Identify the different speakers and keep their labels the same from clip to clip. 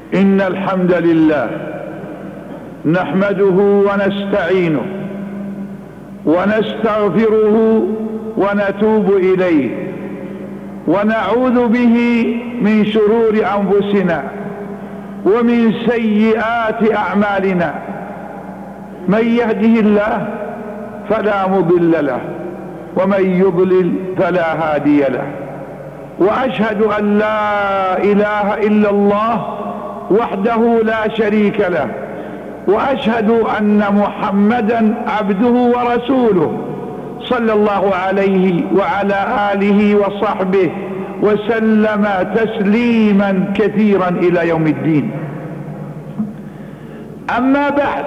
Speaker 1: إن الحمد لله نحمده ونستعينه ونستغفره ونتوب إليه ونعوذ به من شرور أنفسنا ومن سيئات أعمالنا. من يهده الله فلا مضل له ومن يضلل فلا هادي له. وأشهد أن لا إله إلا الله وحده لا شريك له، وأشهد أن محمدا عبده ورسوله صلى الله عليه وعلى آله وصحبه وسلم تسليما كثيرا إلى يوم الدين. أما بعد،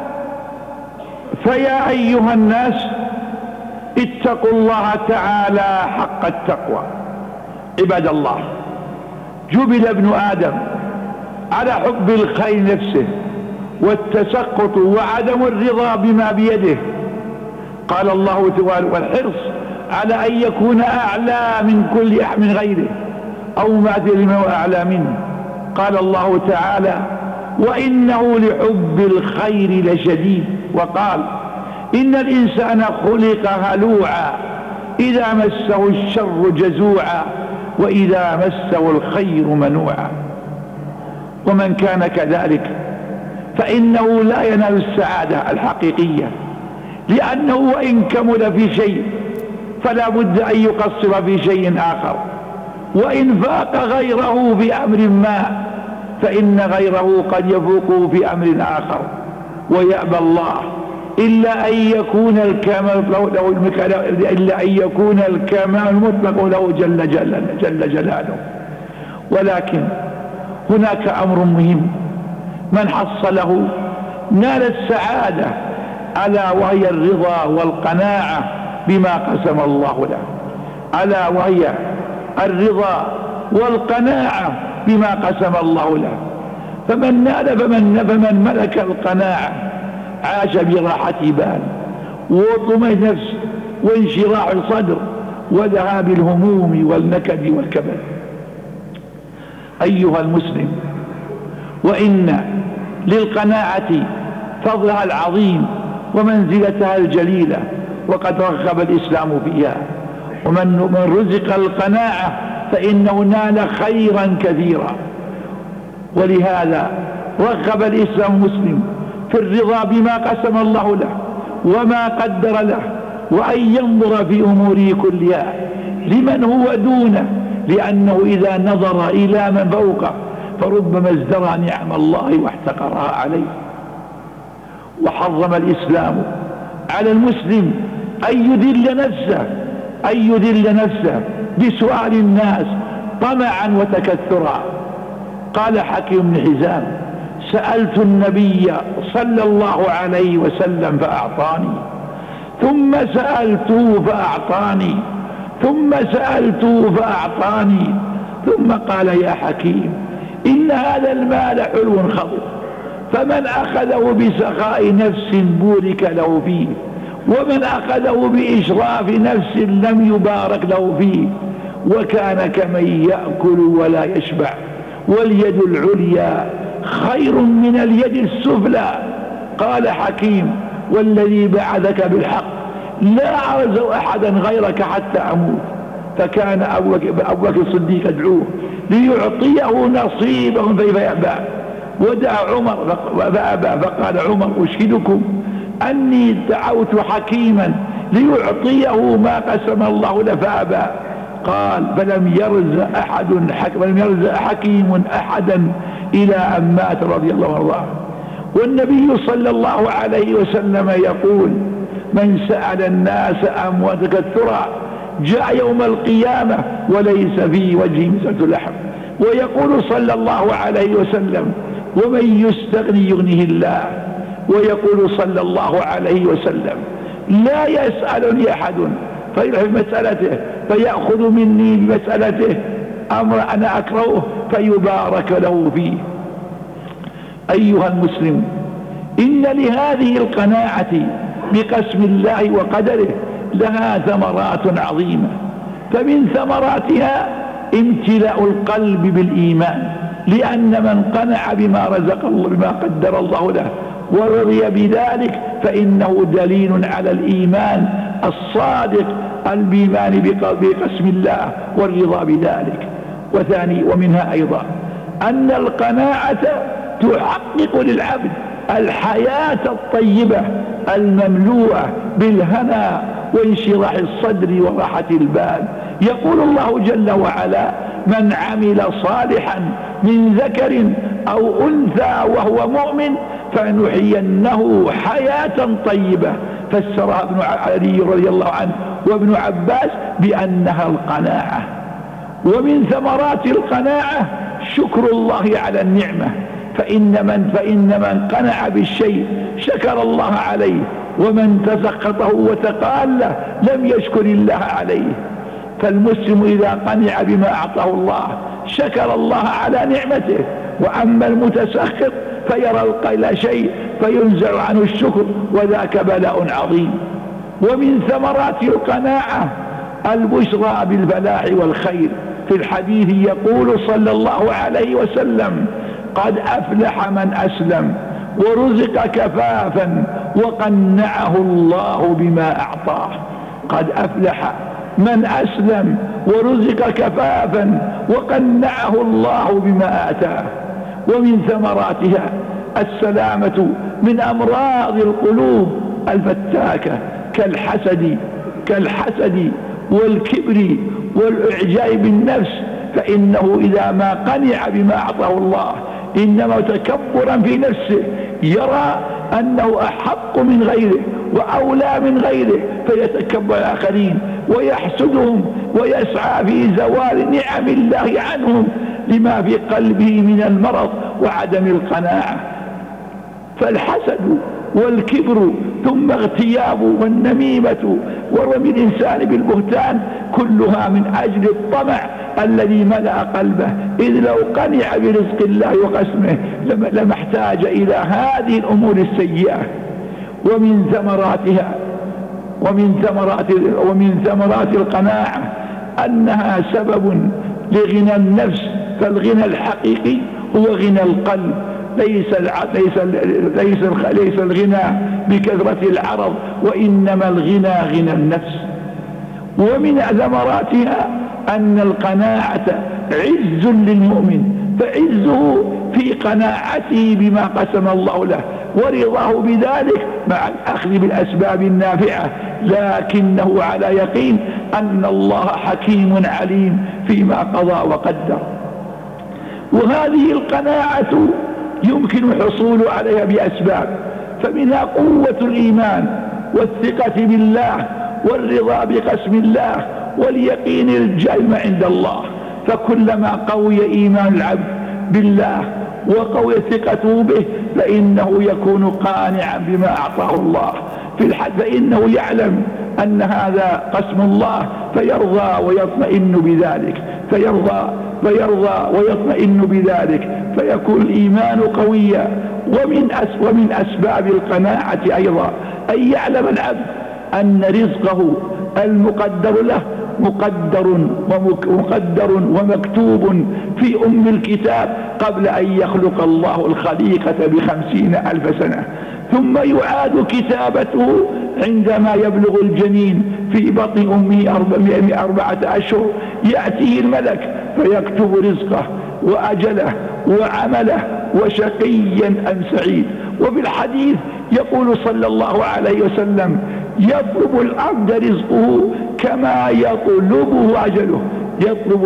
Speaker 1: فيا أيها الناس اتقوا الله تعالى حق التقوى. عباد الله، جبل ابن آدم على حب الخير نفسه والتسقط وعدم الرضا بما بيده. قال الله تعالى: والحرص على أن يكون أعلى من كل أحد من غيره أو ما أدري ما هو أعلى منه. قال الله تعالى: وإنه لحب الخير لشديد. وقال: إن الإنسان خلق هلوعا إذا مسه الشر جزوعا وإذا مسه الخير منوعا. ومن كان كذلك فإنه لا ينال السعادة الحقيقية، لأنه وإن كمل في شيء فلا بد أن يقصر في شيء آخر، وإن فاق غيره بأمر ما فإن غيره قد يفوقه في أمر آخر. ويأبى الله إلا أن يكون الكمال المطلق له جل جلاله. ولكن هناك أمر مهم، من حصله نال السعادة، ألا وهي الرضا والقناعة بما قسم الله له. ألا وهي الرضا والقناعة بما قسم الله له. فمن ملك القناعة عاش براحة بال وطمئنة نفس وانشراح الصدر وذهاب الهموم والنكد والكبد. أيها المسلم، وإن للقناعة فضلها العظيم ومنزلتها الجليلة، وقد رغب الإسلام فيها. ومن رزق القناعة فإنه نال خيرا كثيرا. ولهذا رغب الإسلام المسلم في الرضا بما قسم الله له وما قدر له، وأن ينظر في أموره كلها لمن هو دونه، لأنه إذا نظر إلى من فوقه فربما ازدرى نعم الله واحتقرها عليه. وحرم الإسلام على المسلم أن يذل نفسه بسؤال الناس طمعا وتكثرا. قال حكيم بن حزام: سألت النبي صلى الله عليه وسلم فأعطاني، ثم سألته فأعطاني، ثم سألته فأعطاني، ثم قال: يا حكيم، إن هذا المال حلو خضر، فمن أخذه بسخاء نفس بورك له فيه، ومن أخذه بإشراف نفس لم يبارك له فيه، وكان كمن يأكل ولا يشبع، واليد العليا خير من اليد السفلى. قال حكيم: والذي بعثك بالحق لا أرزق أحدا غيرك حتى أموت. فكان أبو بكر الصديق يدعوه ليعطيه نصيبه فيأبى، ودعا عمر فأبى. فقال عمر: أشهدكم أني دعوت حكيما ليعطيه ما قسم الله له فأبى. قال: فلم يرزق حكيم أحدا إلى أن مات رضي الله عنه. والنبي صلى الله عليه وسلم يقول: من سأل الناس أموات تكثرا جاء يوم القيامة وليس في وجهه مسألة لحم. ويقول صلى الله عليه وسلم: ومن يستغني يغنيه الله. ويقول صلى الله عليه وسلم: لا يسألني أحد فيروح بمسألته فيأخذ مني بمسألته أمر أنا أكرهه فيبارك له فيه. أيها المسلم، إن لهذه القناعة بقسم الله وقدره لها ثمرات عظيمة، فمن ثمراتها امتلاء القلب بالإيمان لأن من قنع بما رزق الله بما قدر الله له ورضي بذلك فإنه دليل على الإيمان الصادق الإيمان بقسم الله والرضا بذلك. ومنها أيضا أن القناعة تحقق للعبد الحياة الطيبة المملوءة بالهنا وانشراح الصدر وراحة البال. يقول الله جل وعلا: من عمل صالحا من ذكر أو أنثى وهو مؤمن فنحيينه حياة طيبة. فسرها ابن علي رضي الله عنه وابن عباس بأنها القناعة. ومن ثمرات القناعة شكر الله على النعمة، فإن من قنع بالشيء شكر الله عليه، ومن تسخطه وتقال لم يشكر الله عليه. فالمسلم إذا قنع بما أعطاه الله شكر الله على نعمته، وأما المتسخط فيرى القيل شيء فينزع عنه الشكر، وذاك بلاء عظيم. ومن ثمرات القناعة البشرى بالفلاح والخير. في الحديث يقول صلى الله عليه وسلم: قد أفلح من أسلم ورزق كفافا وقنعه الله بما أعطاه. قد أفلح من أسلم ورزق كفافا وقنعه الله بما آتاه. ومن ثمراتها السلامة من أمراض القلوب الفتاكة كالحسد والكبر والإعجاب بالنفس، فإنه إذا ما قنع بما أعطاه الله إنما تكبرا في نفسه يرى أنه أحق من غيره وأولى من غيره فيتكبر الآخرين ويحسدهم ويسعى في زوال نعم الله عنهم لما في قلبه من المرض وعدم القناعة. فالحسد والكبر ثم اغتياب والنميمة ورمي الإنسان بالبهتان كلها من أجل الطمع الذي ملأ قلبه، إذ لو قنع برزق الله وقسمه لما احتاج إلى هذه الأمور السيئة. ومن ثمرات القناعة أنها سبب لغنى النفس، فالغنى الحقيقي هو غنى القلب، ليس الغنى بكثرة العرض، وإنما الغنى غنى النفس. ومن ثمراتها أن القناعة عز للمؤمن، فعزه في قناعته بما قسم الله له ورضاه بذلك مع الأخذ بالأسباب النافعة، لكنه على يقين أن الله حكيم عليم فيما قضى وقدر. وهذه القناعة يمكن الحصول عليها بأسباب، فمنها قوة الإيمان والثقة بالله والرضا بقسم الله واليقين الجازم عند الله. فكلما قوي إيمان العبد بالله وقوي ثقته به فإنه يكون قانعا بما أعطاه الله في الحد، فإنه يعلم أن هذا قسم الله فيرضى ويطمئن بذلك، ويطمئن بذلك، فيكون الإيمان قويا. ومن أسباب القناعة أيضا أن يعلم العبد أن رزقه المقدر له مقدر ومكتوب في الكتاب قبل أن يخلق الله الخليقة ب50,000 سنة، ثم يعاد كتابته عندما يبلغ الجنين في بطن أمه 4 أشهر. يأتيه الملك فيكتب رزقه وأجله وعمله وشقيا أم سعيد. وفي الحديث يقول صلى الله عليه وسلم: يطلب العبد رزقه كما يطلبه أجله. يطلب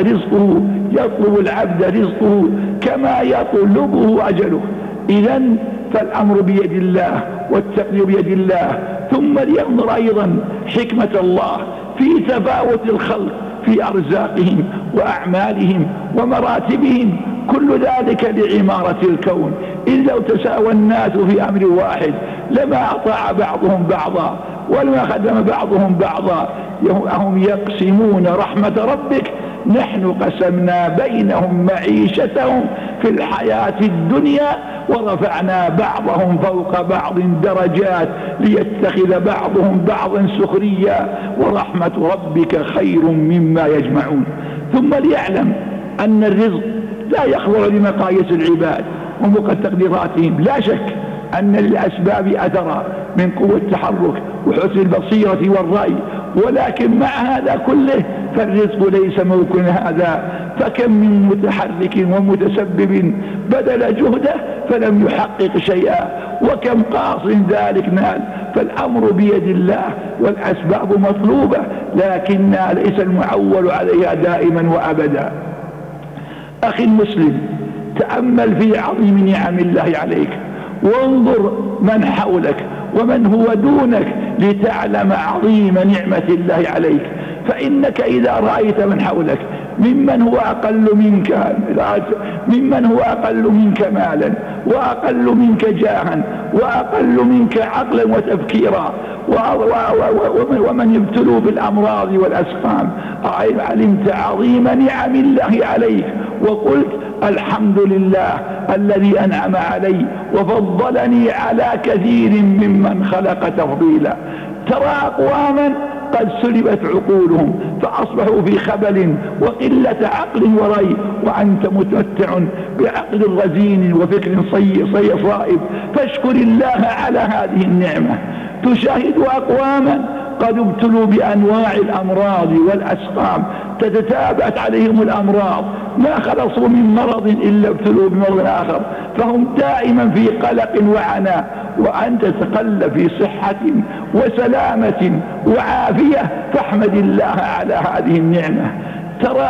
Speaker 1: العبد رزقه كما يطلبه أجله. إذن فالأمر بيد الله والتقدير بيد الله. ثم لينظر أيضا حكمة الله في تفاوت الخلق في أرزاقهم وأعمالهم ومراتبهم، كل ذلك لعمارة الكون. إذ لو تساوى الناس في أمر واحد لما أطاع بعضهم بعضا ولما خدم بعضهم بعضا. هم يقسمون رحمة ربك نحن قسمنا بينهم معيشتهم في الحياة الدنيا ورفعنا بعضهم فوق بعض درجات ليتخذ بعضهم بعضا سخريا ورحمة ربك خير مما يجمعون. ثم ليعلم أن الرزق لا يخضع لمقاييس العباد وتقديراتهم. لا شك أن للأسباب أثرا من قوة التحرك وحسن البصيرة والرأي، ولكن مع هذا كله فالرزق ليس موكل هذا. فكم من متحرك ومتسبب بذل جهده فلم يحقق شيئا، وكم قاص ذلك نال. فالأمر بيد الله والأسباب مطلوبة، لكنها ليس المعول عليها دائما وأبدا. أخي المسلم، تأمل في عظيم نعم الله عليك، وانظر من حولك ومن هو دونك لتعلم عظيم نعمة الله عليك. فإنك إذا رأيت من حولك ممن هو أقل منك مالا، وأقل منك جاها، وأقل منك عقلا وتفكيرا، ومن يبتلوا بالأمراض والأسقام، علمت عظيم نعم الله عليك وقلت الحمد لله الذي أنعم علي وفضلني على كثير ممن خلق تفضيلا. ترى أقواما قد سلبت عقولهم فأصبحوا في خبل وقلة عقل وري، وأنت متمتع بعقل رزين وفكر صائب، فاشكر الله على هذه النعمة. تشاهد أقواما قد ابتلوا بأنواع الأمراض والأسقام، تتتابعت عليهم الأمراض، ما خلصوا من مرض إلا ابتلوا بمرض آخر، فهم دائما في قلق وعناء، وأنت تقل في صحة وسلامة وعافية، فاحمد الله على هذه النعمة. ترى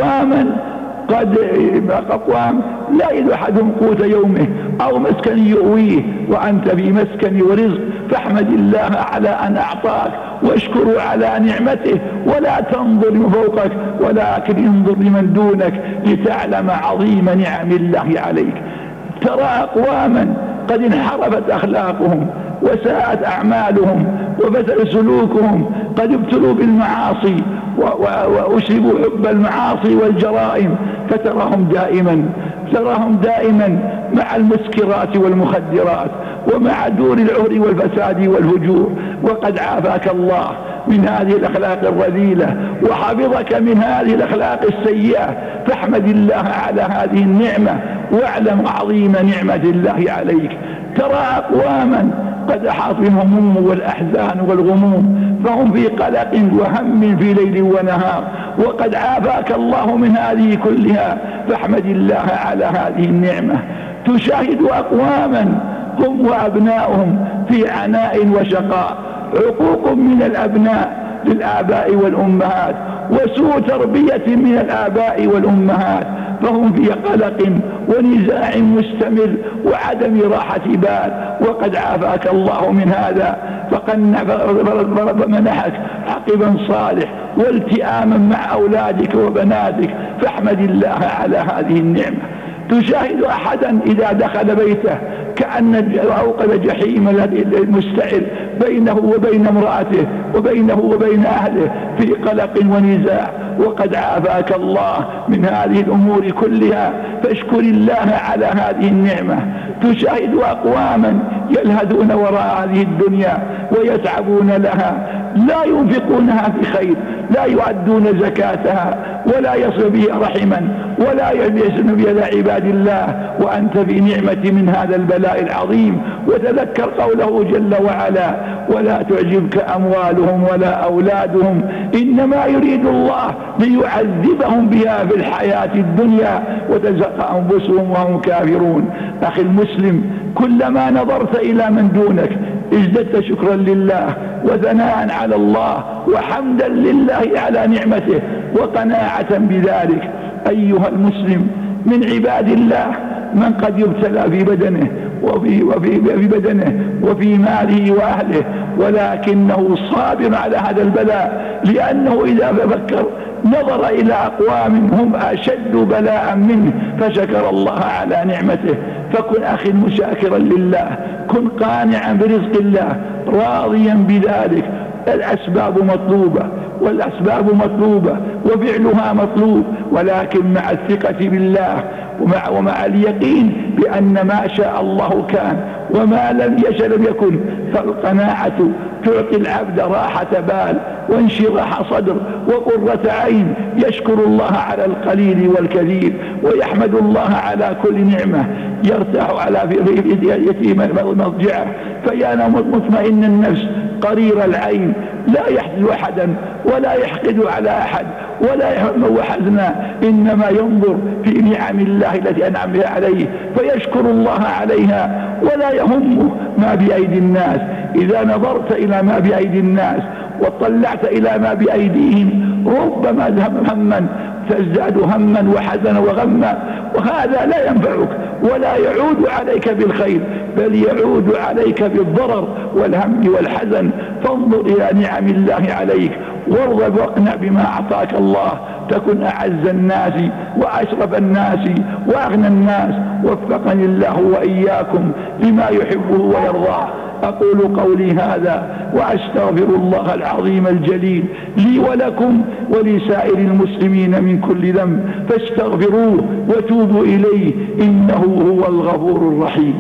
Speaker 1: أقوام لا يجد أحدهم قوت يومه أو مسكن يؤويه، وأنت في مسكن ورزق، فاحمد الله على أن أعطاك واشكره على نعمته، ولا تنظر من فوقك ولكن انظر لمن دونك لتعلم عظيم نعم الله عليك. ترى أقواما قد انحرفت أخلاقهم وساءت أعمالهم وبدل سلوكهم، قد ابتلوا بالمعاصي وأشربوا حب المعاصي والجرائم، فتراهم دائما مع المسكرات والمخدرات ومع دور العهر والفساد والفجور. وقد عافاك الله من هذه الأخلاق الرذيلة وحفظك من هذه الأخلاق السيئة، فاحمد الله على هذه النعمة واعلم عظيم نعمة الله عليك. ترى أقواما قد أحاط بهم الهموم والأحزان والغموم، فهم في قلق وهم في ليل ونهار، وقد عافاك الله من هذه كلها، فاحمد الله على هذه النعمة. تشاهد أقواما هم وأبناؤهم في عناء وشقاء، عقوق من الأبناء للآباء والأمهات وسوء تربية من الآباء والأمهات، فهم في قلق ونزاع مستمر وعدم راحة بال، وقد عافاك الله من هذا، فمنحك عقبا صالح والتئاما مع أولادك وبناتك، فاحمد الله على هذه النعمة. تشاهد أحدا إذا دخل بيته كأن أوقد جحيم المستعر بينه وبين امرأته وبينه وبين أهله في قلق ونزاع، وقد عافاك الله من هذه الأمور كلها، فاشكر الله على هذه النعمة. تشاهد أقواما يلهثون وراء هذه الدنيا ويتعبون لها، لا ينفقونها في خير، لا يؤدون زكاتها ولا يصل بها رحما ولا يحسن بها عباد الله، وأنت في نعمة من هذا البلاء العظيم. وتذكر قوله جل وعلا: ولا تعجبك أموالهم ولا أولادهم إنما يريد الله ليعذبهم بها في الحياة الدنيا وتزهق أنفسهم وهم كافرون. أخي المسلم، كلما نظرت إلى من دونك ازددت شكرا لله وثناء على الله وحمدا لله على نعمته وقناعة بذلك. أيها المسلم، من عباد الله من قد يبتلى في بدنه وفي ماله وأهله، ولكنه صابر على هذا البلاء، لأنه إذا فكر نظر إلى أقوام هم أشد بلاء منه فشكر الله على نعمته. فكن أخي مشاكرا لله، كن قانعا برزق الله راضيا بذلك. الأسباب مطلوبة وفعلها مطلوب، ولكن مع الثقة بالله ومع اليقين بأن ما شاء الله كان وما لم يشأ لم يكن. فالقناعة تعطي العبد راحة بال وانشراح صدر وقرة عين، يشكر الله على القليل والكثير ويحمد الله على كل نعمة، يرتاح على يتيم مضجعه فينام مطمئن النفس قرير العين، لا يحزن أحدا ولا يحقد على أحد ولا يهم وحزنا، إنما ينظر في نعم الله التي أنعم بها عليه فيشكر الله عليها ولا يهمه ما بأيدي الناس. إذا نظرت إلى ما بأيدي الناس وطلعت إلى ما بأيديهم ربما هما تزداد هما وحزنا وغما، وهذا لا ينفعك ولا يعود عليك بالخير بل يعود عليك بالضرر والهم والحزن. فانظر إلى نعم الله عليك وارض واقنع بما أعطاك الله، تكن أعز الناس وأشرف الناس وأغنى الناس. وفقني الله وإياكم لما يحبه ويرضاه. أقول قولي هذا وأستغفر الله العظيم الجليل لي ولكم ولسائر المسلمين من كل ذنب، فاستغفروه وتوبوا إليه إنه هو الغفور الرحيم.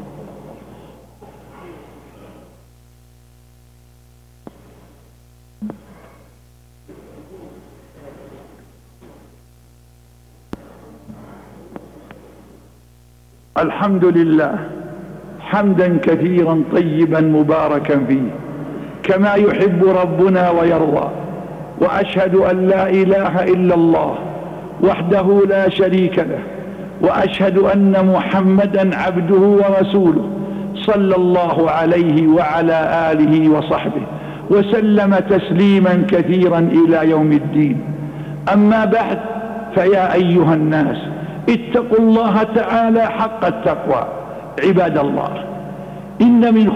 Speaker 1: الحمد لله حمدا كثيرا طيبا مباركا فيه كما يحب ربنا ويرضى. وأشهد أن لا إله إلا الله وحده لا شريك له، وأشهد أن محمدا عبده ورسوله صلى الله عليه وعلى آله وصحبه وسلم تسليما كثيرا إلى يوم الدين. أما بعد، فيا أيها الناس اتقوا الله تعالى حق التقوى. عباد الله، إن من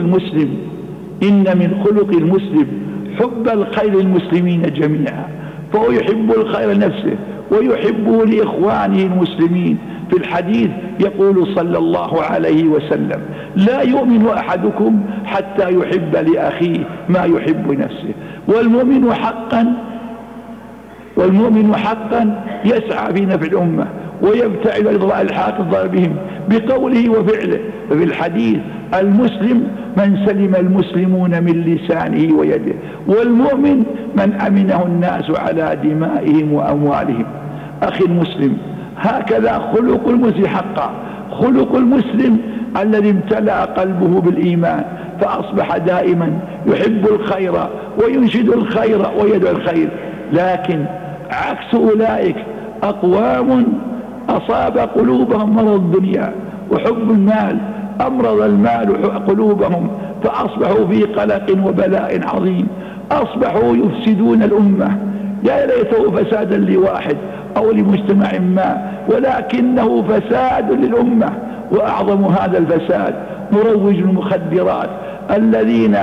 Speaker 1: خلق المسلم حب الخير للمسلمين جميعا، فهو يحب الخير لنفسه ويحبه لإخوانه المسلمين. في الحديث يقول صلى الله عليه وسلم: لا يؤمن أحدكم حتى يحب لأخيه ما يحب نفسه. والمؤمن حقا يسعى في نفع الأمة ويبتعد عن الحاق الضار بهم بقوله وفعله. ففي الحديث: المسلم من سلم المسلمون من لسانه ويده، والمؤمن من أمنه الناس على دمائهم وأموالهم. أخي المسلم، هكذا خلق المسلم حقا. خلق المسلم الذي امتلأ قلبه بالإيمان فأصبح دائما يحب الخير وينشد الخير ويدعو الخير. لكن عكس أولئك أقوام أصاب قلوبهم مرض الدنيا وحب المال، أمرض المال قلوبهم فأصبحوا في قلق وبلاء عظيم، أصبحوا يفسدون الأمة. يا ليته فسادا لواحد أو لمجتمع ما، ولكنه فساد للأمة. وأعظم هذا الفساد مروج المخدرات الذين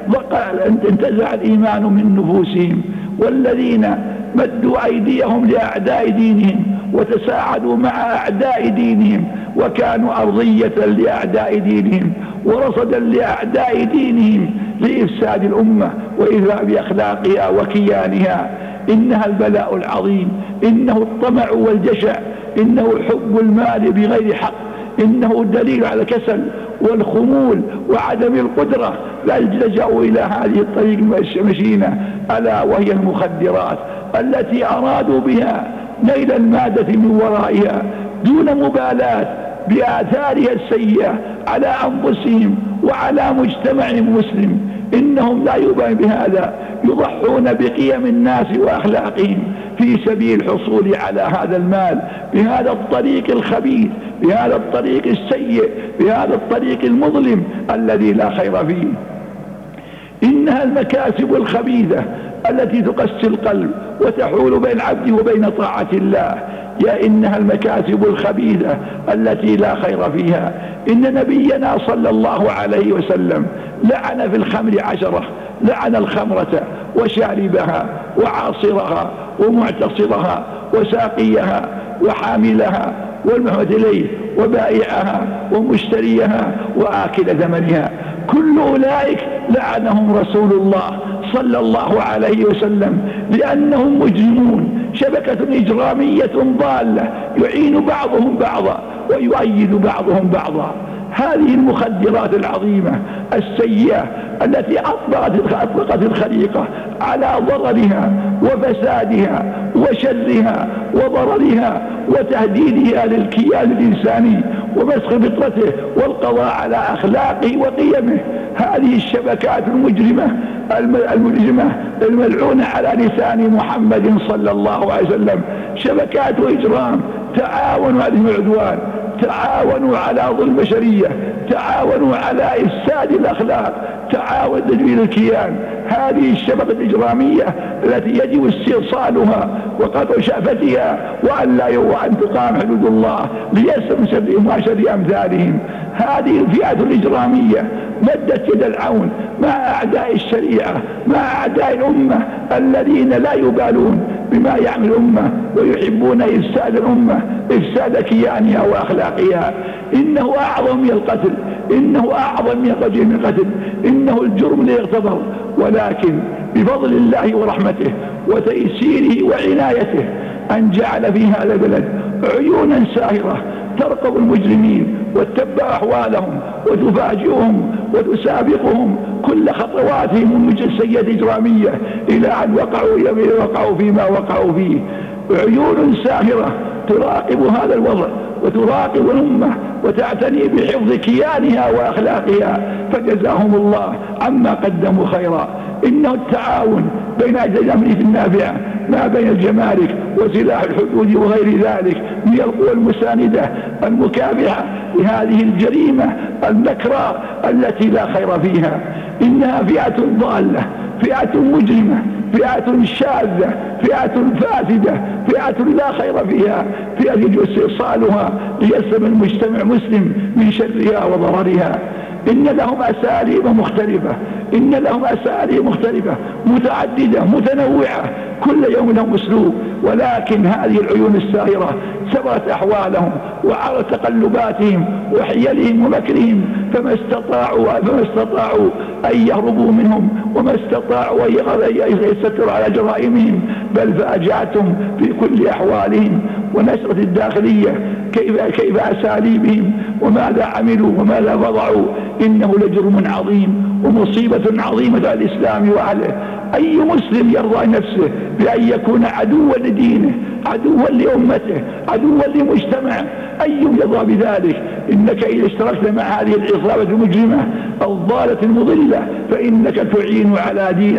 Speaker 1: انتزع الإيمان من نفوسهم، والذين مدوا أيديهم لأعداء دينهم وتساعدوا مع أعداء دينهم وكانوا أرضية لأعداء دينهم ورصدا لأعداء دينهم لإفساد الأمة وإذهاب أخلاقها وكيانها. إنها البلاء العظيم، إنه الطمع والجشع، إنه حب المال بغير حق، إنه دليل على الكسل والخمول وعدم القدرة. لا لجأوا إلى هذه الطريق المشينة ألا وهي المخدرات التي أرادوا بها نيل المادة من ورائها دون مبالاة بآثارها السيئة على أنفسهم وعلى مجتمعهم المسلم. إنهم لا يبالون بهذا، يضحون بقيم الناس وأخلاقهم في سبيل الحصول على هذا المال بهذا الطريق الخبيث، بهذا الطريق السيء، بهذا الطريق المظلم الذي لا خير فيه. إنها المكاسب الخبيثة التي تقسي القلب وتحول بين العبد وبين طاعة الله. يا إنها المكاسب الخبيثة التي لا خير فيها. إن نبينا صلى الله عليه وسلم لعن في الخمر 10، لعن الخمرة وشاربها وعاصرها ومعتصرها وساقيها وحاملها والمحمد إليه وبائعها ومشتريها وآكل ثمنها. كل أولئك لعنهم رسول الله صلى الله عليه وسلم لأنهم مجرمون، شبكة إجرامية ضالة يعين بعضهم بعضا ويؤيد بعضهم بعضا. هذه المخدرات العظيمة السيئة التي أطلقت الخليقة على ضررها وفسادها وشرها وضررها وتهديدها للكيان الإنساني ومسخ فطرته والقضاء على أخلاقه وقيمه. هذه الشبكات المجرمة الملعونة على لسان محمد صلى الله عليه وسلم شبكات إجرام، تعاونوا على العدوان، تعاونوا على ظلم البشرية، تعاونوا على إفساد الأخلاق، تعاون تدمير الكيان. هذه الشبكة الإجرامية التي يجب استئصالها وقطع شأفتها وأن تقام حدود الله ليسلم شرهم وشر أمثالهم. هذه الفئة الإجرامية مدت يد العون مع أعداء الشريعة، مع أعداء الأمة الذين لا يبالون بما يعمل الأمة ويحبون إفساد الأمة، إفساد كيانها وأخلاقها. إنه أعظم من القتل، إنه أعظم من القتل، إنه الجرم لا يغتفر، ولكن بفضل الله ورحمته وتيسيره وعنايته أن جعل في هذا البلد عيونا ساهرة ترقب المجرمين وتتبع أحوالهم وتفاجئهم وتسابقهم كل خطواتهم السيئة الإجرامية إلى أن وقعوا فيما وقعوا فيه. عيون ساهرة تراقب هذا الوضع وتراقب الأمة وتعتني بحفظ كيانها وأخلاقها، فجزاهم الله عما قدموا خيرا. إنه التعاون بين أجل الأمن النافعة ما بين الجمارك وسلاح الحدود وغير ذلك من القوى المساندة المكافحة لهذه الجريمة النكراء التي لا خير فيها. إنها فئة ضالة، فئة مجرمة، فئة شاذة، فئة فاسدة، فئة لا خير فيها، فئة يجب استئصالها ليسلم المجتمع مسلم من شرها وضررها. إن لهم أساليب مختلفة، إن لهم أساليب مختلفة متعددة متنوعة، كل يوم لهم أسلوب، ولكن هذه العيون الساهرة سبرت أحوالهم وعرض تقلباتهم وحيلهم ومكرهم، فما استطاعوا أن يهربوا منهم، وما استطاعوا أن يستروا على جرائمهم، بل فاجأتهم في كل أحوالهم ونشرت الداخلية كيف أساليبهم وماذا عملوا وماذا وضعوا. إنه لجرم عظيم ومصيبة عظيمة على الإسلام وأهله. أي مسلم يرضى نفسه بأن يكون عدوا لدينه، عدوا لأمته، عدوا لمجتمعه؟ أي يرضى بذلك؟ إنك إذا اشتركت مع هذه العصابة المجرمة الضالة المضلة فإنك تعين على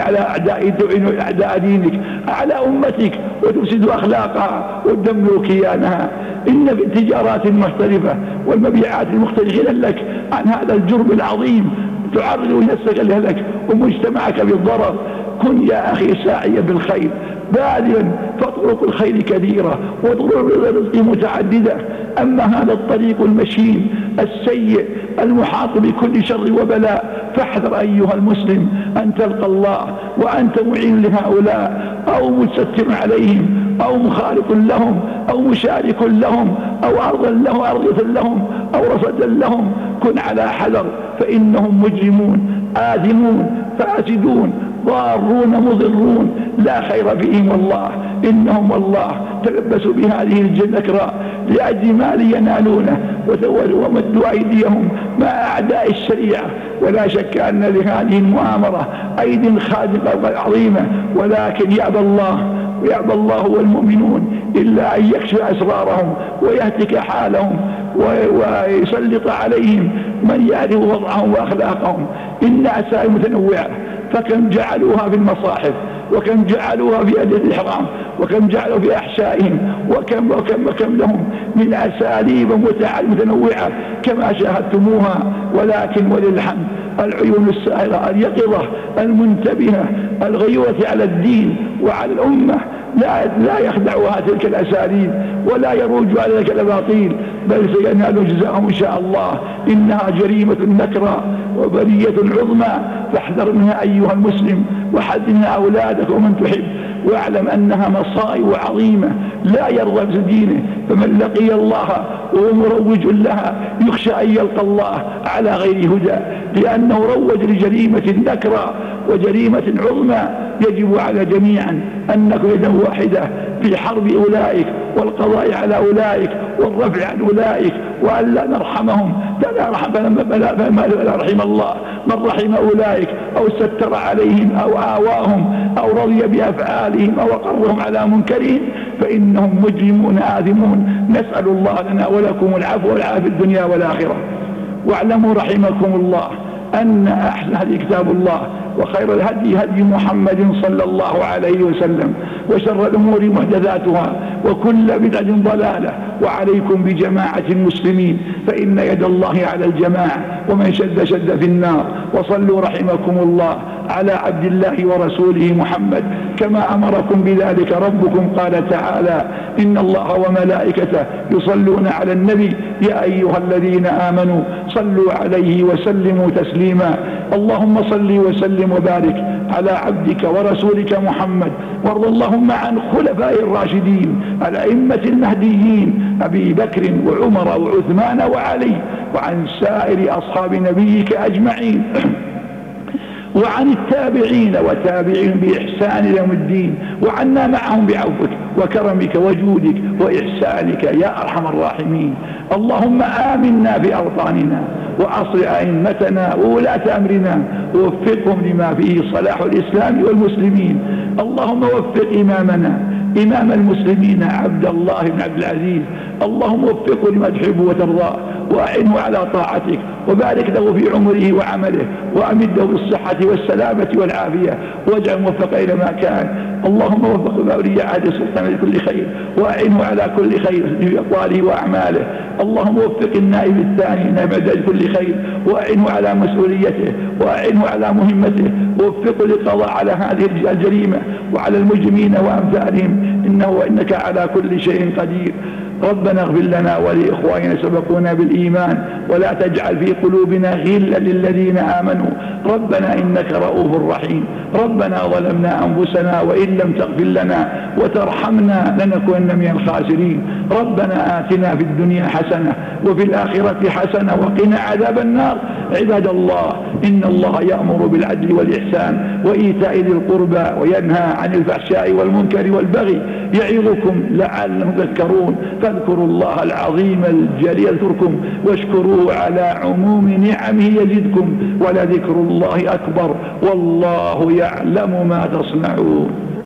Speaker 1: أعداء دينك، على أمتك، وتفسد أخلاقها وتدمر كيانها. إن في التجارات المختلفة والمبيعات المختلفة لك عن هذا الجرم العظيم تعرض نفسك لهلك ومجتمعك بالضرر. كن يا أخي ساعيا بالخير باذلا، فطرق الخير كثيرة وطرق الرزق متعددة. أما هذا الطريق المشين السيء المحاط بكل شر وبلاء فاحذر أيها المسلم أن تلقى الله وأنت معين لهؤلاء، أو مستر عليهم، أو مخالف لهم، أو مشارك لهم، أو أرضية لهم، أو رصدا لهم. كن على حذر، فإنهم مجرمون آثمون فاسدون ضارون مضرون لا خير فيهم والله. إنهم والله تلبسوا بهذه النكراء لأجل ما ينالونه ومدوا أيديهم مع أعداء الشريعة. ولا شك أن لهذه المؤامرة أيد خادقة عظيمة، ولكن يأبى الله والمؤمنون إلا أن يكشف أسرارهم ويهتك حالهم ويسلط عليهم من يعرف وضعهم وأخلاقهم. إن أساليب متنوعة، فكم جعلوها في المصاحف، وكم جعلوها في أدلة الإحرام، وكم جعلوا في أحشائهم، وكم لهم من أساليب متنوعة كما شاهدتموها. ولكن وللحمد العيون السائرة اليقظة المنتبهة الغيورة على الدين وعلى الأمة لا يخدعها تلك الأساليب ولا يروج على ذلك الأباطيل، بل سينال جزاءهم إن شاء الله. إنها جريمة نكرة وبلية عظمى، فاحذر منها أيها المسلم، وحذر منها أولادك ومن تحب، واعلم أنها مصائب عظيمة لا يرضى بدينه. فمن لقي الله وهو مروج لها يخشى أن يلقى الله على غير هدى، لأنه روج لجريمة نكرة وجريمة عظمى. يجب على جميعا أن نكون يدا واحدة في حرب أولئك والقضاء على أولئك والرفع عن أولئك، وأن لا نرحمهم فلا رحم الله من رحم أولئك أو ستر عليهم أو آواهم أو رضي بأفعالهم أو أقرهم على منكرهم فإنهم مجرمون آثمون. نسأل الله لنا ولكم العفو والعافية في الدنيا والآخرة. واعلموا رحمكم الله أن أحسن هدي كتاب الله، وخير الهدي هدي محمد صلى الله عليه وسلم، وشر الأمور محدثاتها، وكل بدعة ضلالة. وعليكم بجماعة المسلمين فإن يد الله على الجماعة، ومن شد شد في النار. وصلوا رحمكم الله على عبد الله ورسوله محمد كما أمركم بذلك ربكم. قال تعالى: إن الله وملائكته يصلون على النبي يا أيها الذين آمنوا صلوا عليه وسلموا تسليما. اللهم صل وسلم وبارك على عبدك ورسولك محمد، وارض اللهم عن خلفاء الراشدين الأئمة المهديين أبي بكر وعمر وعثمان وعلي، وعن سائر أصحاب نبيك أجمعين، وعن التابعين وتابعين بإحسان يوم الدين، وعنا معهم بعفوك وكرمك وجودك وإحسانك يا أرحم الراحمين. اللهم آمنا في أوطاننا، وأصل أئمتنا وولاة أمرنا، ووفقهم لما فيه صلاح الإسلام والمسلمين. اللهم وفق إمامنا إمام المسلمين عبد الله بن عبد العزيز، اللهم وفقه لما تحب وترضاه، وأعنه على طاعتك، وبارك له في عمره وعمله، وأمده بالصحة والسلامة والعافية، واجعل موفق إلى ما كان. اللهم وفق أولياء عهد السلطان لكل خير، وأعنه على كل خير في أقواله وأعماله. اللهم وفق النائب الثاني نائب عهد كل خير، وأعنه على مسؤوليته، وأعنه على مهمته، ووفقه للقضاء على هذه الجريمة وعلى المجرمين وأمثالهم، إنك على كل شيء قدير. ربنا اغفر لنا ولإخواننا سبقونا بالإيمان، ولا تجعل في قلوبنا غلا للذين آمنوا، ربنا إنك رؤوف رحيم. ربنا ظلمنا أنفسنا وإن لم تغفر لنا وترحمنا لنكونن من الخاسرين. ربنا آتنا في الدنيا حسنة وفي الآخرة حسنة وقنا عذاب النار. عباد الله، إن الله يأمر بالعدل والإحسان وإيتاء ذي القربى وينهى عن الفحشاء والمنكر والبغي، يعظكم لعلكم تذكرون. فاذكروا الله العظيم الجليل يذكركم، واشكروه على عموم نعمه يزدكم، ولذكر الله أكبر، والله يعلم ما تصنعون.